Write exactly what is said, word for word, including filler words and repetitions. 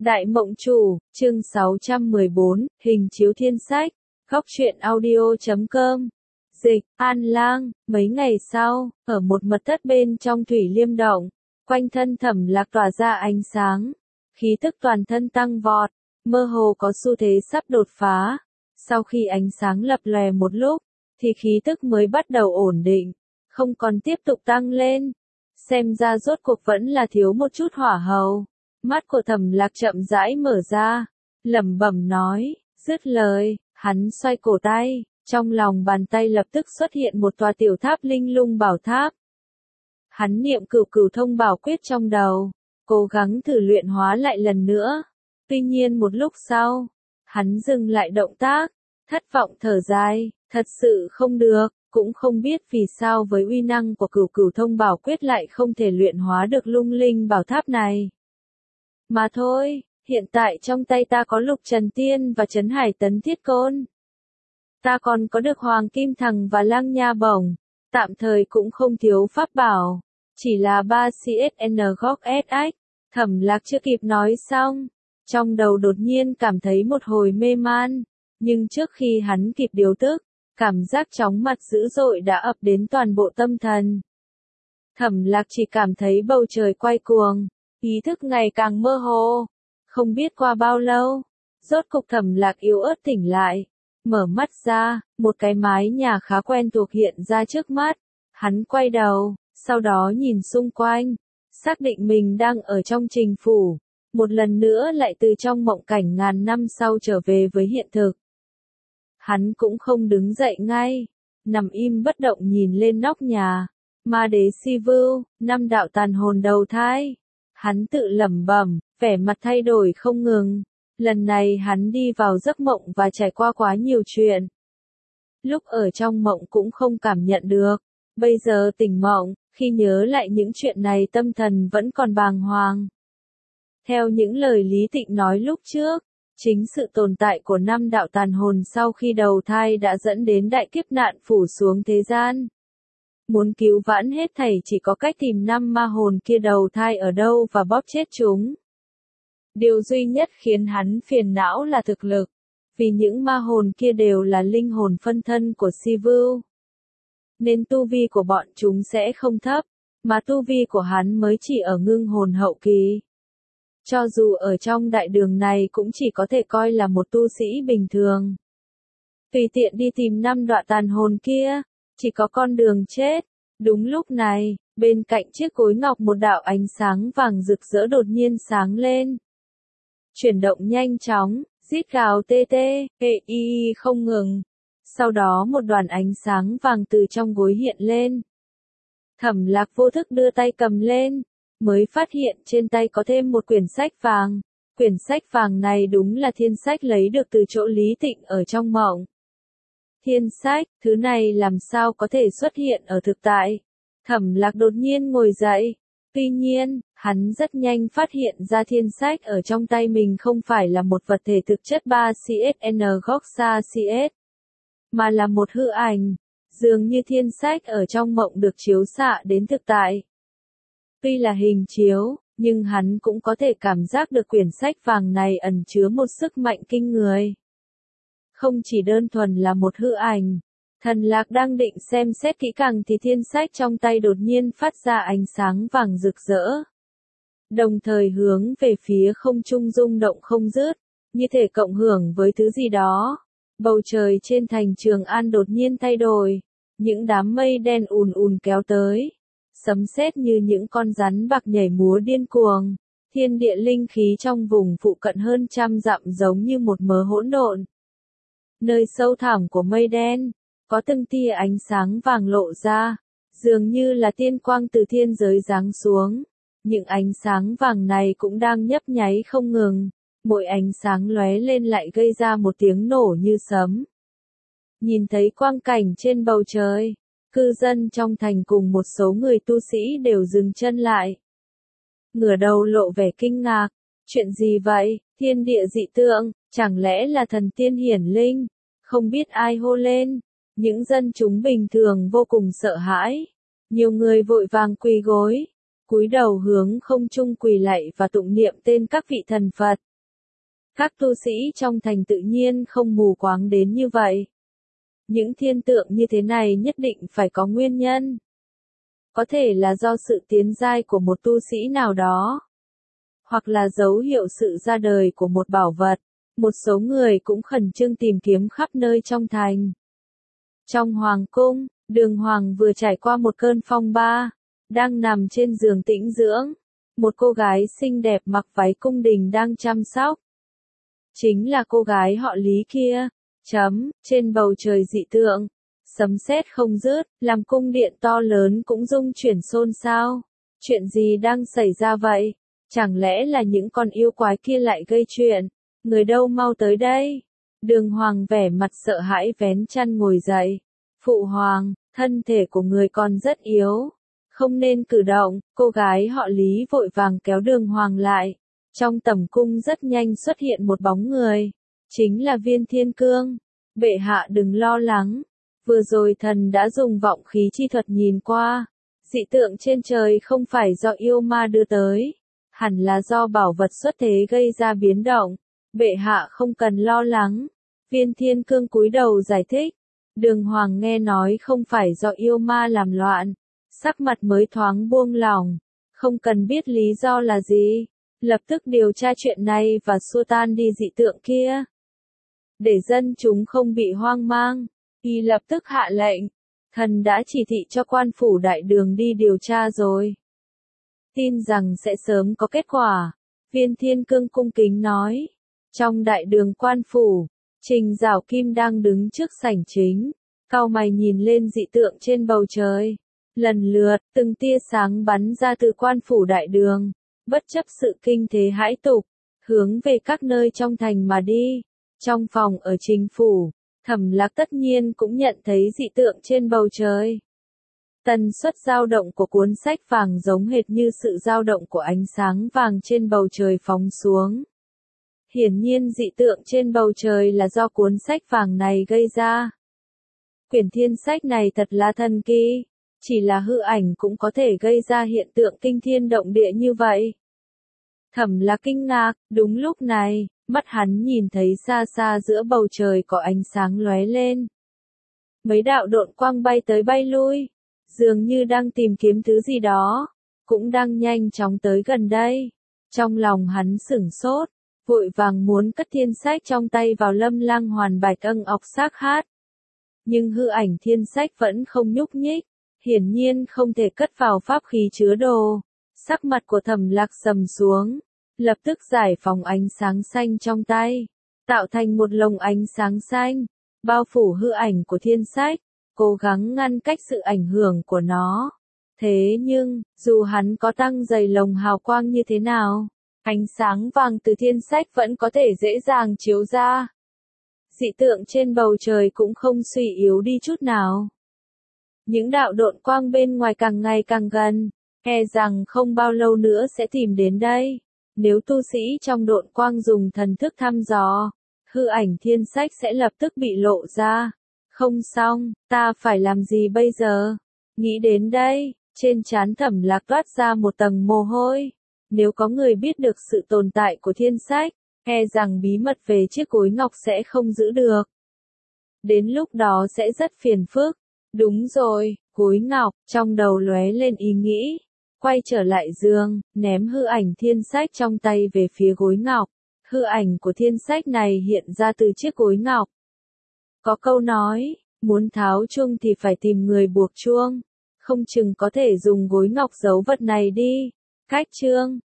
Đại Mộng Chủ, chương sáu trăm mười bốn, hình chiếu thiên sách, góc truyện audio chấm com. Dịch, An Lang, mấy ngày sau, ở một mật thất bên trong Thủy Liêm Động, quanh thân Thẩm Lạc tỏa ra ánh sáng, khí tức toàn thân tăng vọt, mơ hồ có xu thế sắp đột phá. Sau khi ánh sáng lập lòe một lúc, thì khí tức mới bắt đầu ổn định, không còn tiếp tục tăng lên. Xem ra rốt cuộc vẫn là thiếu một chút hỏa hầu. Mắt của Thẩm Lạc chậm rãi mở ra, lẩm bẩm nói, dứt lời, hắn xoay cổ tay, trong lòng bàn tay lập tức xuất hiện một tòa tiểu tháp linh lung bảo tháp. Hắn niệm cửu cửu thông bảo quyết trong đầu, cố gắng thử luyện hóa lại lần nữa. Tuy nhiên một lúc sau, hắn dừng lại động tác, thất vọng thở dài, thật sự không được, cũng không biết vì sao với uy năng của cửu cửu thông bảo quyết lại không thể luyện hóa được lung linh bảo tháp này. Mà thôi, hiện tại trong tay ta có Lục Trần Tiên và Trấn Hải Tấn Thiết Côn. Ta còn có được Hoàng Kim Thằng và Lăng Nha Bổng, tạm thời cũng không thiếu pháp bảo, chỉ là ba xê ét en góc ét ích. Thẩm Lạc chưa kịp nói xong, trong đầu đột nhiên cảm thấy một hồi mê man, nhưng trước khi hắn kịp điều tức, cảm giác chóng mặt dữ dội đã ập đến toàn bộ tâm thần. Thẩm Lạc chỉ cảm thấy bầu trời quay cuồng, ý thức ngày càng mơ hồ. Không biết qua bao lâu, rốt cục Thẩm Lạc yếu ớt tỉnh lại, mở mắt ra, một cái mái nhà khá quen thuộc hiện ra trước mắt. Hắn quay đầu, sau đó nhìn xung quanh, xác định mình đang ở trong Trình phủ, một lần nữa lại từ trong mộng cảnh ngàn năm sau trở về với hiện thực. Hắn cũng không đứng dậy ngay, nằm im bất động nhìn lên nóc nhà. Ma đế Si Vưu, năm đạo tàn hồn đầu thai. Hắn tự lẩm bẩm, vẻ mặt thay đổi không ngừng. Lần này hắn đi vào giấc mộng và trải qua quá nhiều chuyện. Lúc ở trong mộng cũng không cảm nhận được. Bây giờ tỉnh mộng, khi nhớ lại những chuyện này tâm thần vẫn còn bàng hoàng. Theo những lời Lý Tịnh nói lúc trước, chính sự tồn tại của năm đạo tàn hồn sau khi đầu thai đã dẫn đến đại kiếp nạn phủ xuống thế gian. Muốn cứu vãn hết thảy chỉ có cách tìm năm ma hồn kia đầu thai ở đâu và bóp chết chúng. Điều duy nhất khiến hắn phiền não là thực lực, vì những ma hồn kia đều là linh hồn phân thân của Si Vưu. Nên tu vi của bọn chúng sẽ không thấp, mà tu vi của hắn mới chỉ ở ngưng hồn hậu kỳ. Cho dù ở trong đại đường này cũng chỉ có thể coi là một tu sĩ bình thường. Tùy tiện đi tìm năm đoạn tàn hồn kia, chỉ có con đường chết. Đúng lúc này, bên cạnh chiếc cối ngọc một đạo ánh sáng vàng rực rỡ đột nhiên sáng lên. Chuyển động nhanh chóng, rít gào tê tê, ê y không ngừng. Sau đó một đoàn ánh sáng vàng từ trong gối hiện lên. Thẩm Lạc vô thức đưa tay cầm lên, mới phát hiện trên tay có thêm một quyển sách vàng. Quyển sách vàng này đúng là thiên sách lấy được từ chỗ Lý Tịnh ở trong mộng. Thiên sách, thứ này làm sao có thể xuất hiện ở thực tại? Thẩm Lạc đột nhiên ngồi dậy. Tuy nhiên, hắn rất nhanh phát hiện ra thiên sách ở trong tay mình không phải là một vật thể thực chất ba xê ét en góc xa xê ét, mà là một hư ảnh. Dường như thiên sách ở trong mộng được chiếu xạ đến thực tại. Tuy là hình chiếu, nhưng hắn cũng có thể cảm giác được quyển sách vàng này ẩn chứa một sức mạnh kinh người. Không chỉ đơn thuần là một hư ảnh. Thần Lạc đang định xem xét kỹ càng thì thiên sách trong tay đột nhiên phát ra ánh sáng vàng rực rỡ. Đồng thời hướng về phía không trung rung động không dứt, như thể cộng hưởng với thứ gì đó. Bầu trời trên thành Trường An đột nhiên thay đổi, những đám mây đen ùn ùn kéo tới. Sấm sét như những con rắn bạc nhảy múa điên cuồng, thiên địa linh khí trong vùng phụ cận hơn trăm dặm giống như một mớ hỗn độn. Nơi sâu thẳm của mây đen, có từng tia ánh sáng vàng lộ ra, dường như là tiên quang từ thiên giới giáng xuống. Những ánh sáng vàng này cũng đang nhấp nháy không ngừng, mỗi ánh sáng lóe lên lại gây ra một tiếng nổ như sấm. Nhìn thấy quang cảnh trên bầu trời, cư dân trong thành cùng một số người tu sĩ đều dừng chân lại. Ngửa đầu lộ vẻ kinh ngạc, chuyện gì vậy, thiên địa dị tượng, chẳng lẽ là thần tiên hiển linh, không biết ai hô lên. Những dân chúng bình thường vô cùng sợ hãi, nhiều người vội vàng quỳ gối, cúi đầu hướng không trung quỳ lạy và tụng niệm tên các vị thần Phật. Các tu sĩ trong thành tự nhiên không mù quáng đến như vậy. Những thiên tượng như thế này nhất định phải có nguyên nhân. Có thể là do sự tiến giai của một tu sĩ nào đó, hoặc là dấu hiệu sự ra đời của một bảo vật. Một số người cũng khẩn trương tìm kiếm khắp nơi trong thành. Trong hoàng cung, Đường Hoàng vừa trải qua một cơn phong ba, đang nằm trên giường tĩnh dưỡng. Một cô gái xinh đẹp mặc váy cung đình đang chăm sóc. Chính là cô gái họ Lý kia. Chấm, trên bầu trời dị tượng, sấm sét không dứt, làm cung điện to lớn cũng rung chuyển xôn xao. Chuyện gì đang xảy ra vậy? Chẳng lẽ là những con yêu quái kia lại gây chuyện? Người đâu mau tới đây? Đường Hoàng vẻ mặt sợ hãi vén chăn ngồi dậy. Phụ hoàng, thân thể của người còn rất yếu, không nên cử động. Cô gái họ Lý vội vàng kéo Đường Hoàng lại. Trong tầm cung rất nhanh xuất hiện một bóng người. Chính là Viên Thiên Cương. Bệ hạ đừng lo lắng. Vừa rồi thần đã dùng vọng khí chi thuật nhìn qua. Dị tượng trên trời không phải do yêu ma đưa tới. Hẳn là do bảo vật xuất thế gây ra biến động. Bệ hạ không cần lo lắng. Viên Thiên Cương cúi đầu giải thích. Đường Hoàng nghe nói không phải do yêu ma làm loạn. Sắc mặt mới thoáng buông lỏng. Không cần biết lý do là gì. Lập tức điều tra chuyện này và xua tan đi dị tượng kia. Để dân chúng không bị hoang mang, y lập tức hạ lệnh. Thần đã chỉ thị cho quan phủ đại đường đi điều tra rồi. Tin rằng sẽ sớm có kết quả. Viên Thiên Cương cung kính nói. Trong đại đường quan phủ, Trình Giảo Kim đang đứng trước sảnh chính. Cau mày nhìn lên dị tượng trên bầu trời. Lần lượt, từng tia sáng bắn ra từ quan phủ đại đường. Bất chấp sự kinh thế hãi tục, hướng về các nơi trong thành mà đi. Trong phòng ở chính phủ, Thẩm Lạc tất nhiên cũng nhận thấy dị tượng trên bầu trời. Tần suất dao động của cuốn sách vàng giống hệt như sự dao động của ánh sáng vàng trên bầu trời phóng xuống. Hiển nhiên dị tượng trên bầu trời là do cuốn sách vàng này gây ra. Quyển thiên sách này thật là thần kỳ, chỉ là hư ảnh cũng có thể gây ra hiện tượng kinh thiên động địa như vậy. Thẩm Lạc kinh ngạc, đúng lúc này, mắt hắn nhìn thấy xa xa giữa bầu trời có ánh sáng lóe lên. Mấy đạo độn quang bay tới bay lui, dường như đang tìm kiếm thứ gì đó, cũng đang nhanh chóng tới gần đây. Trong lòng hắn sửng sốt, vội vàng muốn cất thiên sách trong tay vào Lâm Lang Hoàn Bạch Âng ọc xác hát. Nhưng hư ảnh thiên sách vẫn không nhúc nhích, hiển nhiên không thể cất vào pháp khí chứa đồ. Sắc mặt của Thẩm Lạc sầm xuống, lập tức giải phóng ánh sáng xanh trong tay, tạo thành một lồng ánh sáng xanh, bao phủ hư ảnh của thiên sách, cố gắng ngăn cách sự ảnh hưởng của nó. Thế nhưng, dù hắn có tăng dày lồng hào quang như thế nào, ánh sáng vàng từ thiên sách vẫn có thể dễ dàng chiếu ra. Dị tượng trên bầu trời cũng không suy yếu đi chút nào. Những đạo độn quang bên ngoài càng ngày càng gần, e rằng không bao lâu nữa sẽ tìm đến đây. Nếu tu sĩ trong độn quang dùng thần thức thăm dò, hư ảnh thiên sách sẽ lập tức bị lộ ra. Không xong, ta phải làm gì bây giờ? Nghĩ đến đây, trên trán Thẩm Lạc toát ra một tầng mồ hôi. Nếu có người biết được sự tồn tại của thiên sách, e rằng bí mật về chiếc gối ngọc sẽ không giữ được. Đến lúc đó sẽ rất phiền phức. Đúng rồi, gối ngọc, trong đầu lóe lên ý nghĩ. Quay trở lại giường, ném hư ảnh thiên sách trong tay về phía gối ngọc. Hư ảnh của thiên sách này hiện ra từ chiếc gối ngọc. Có câu nói, muốn tháo chuông thì phải tìm người buộc chuông. Không chừng có thể dùng gối ngọc giấu vật này đi. Cách chương